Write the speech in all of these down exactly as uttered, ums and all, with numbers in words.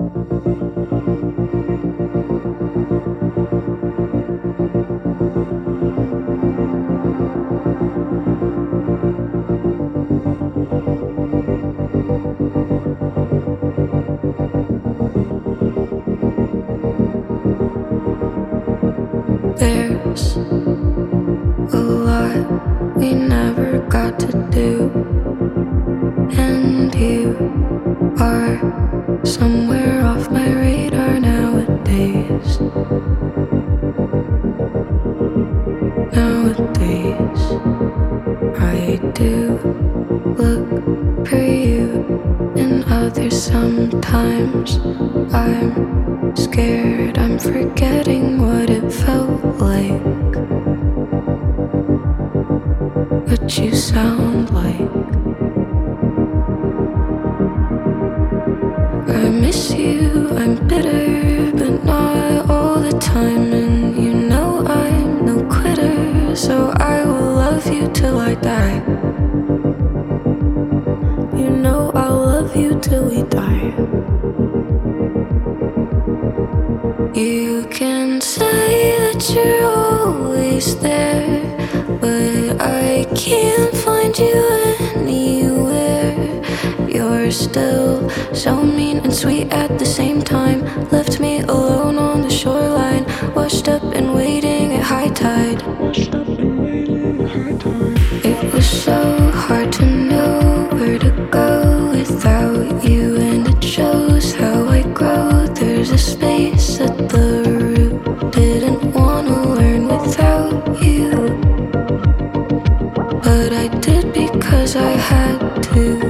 There's a lot we never got to do, and you are somewhere off my radar nowadays. Nowadays, I do look for you in others sometimes. I'm scared I'm forgetting what it felt like, what you sound like. I miss you, I'm bitter, but not all the time. And you know I'm no quitter, so I will love you till I die. You know I'll love you till we die. You can say that you're always there, but I can't find you anywhere. You're still so mean and sweet at the same time. Left me alone on the shoreline, washed up and waiting at high tide. Washed up and waiting at high tide. It was so hard to know where to go without you, and it shows how I grow. There's a space at the root, didn't wanna learn without you, but I did because I had to.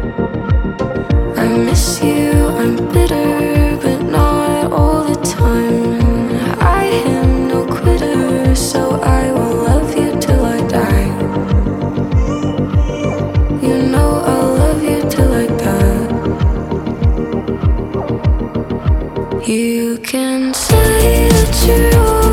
I miss you, I'm bitter, but not all the time. I am no quitter, so I will love you till I die. You know I'll love you till I die. You can say that you're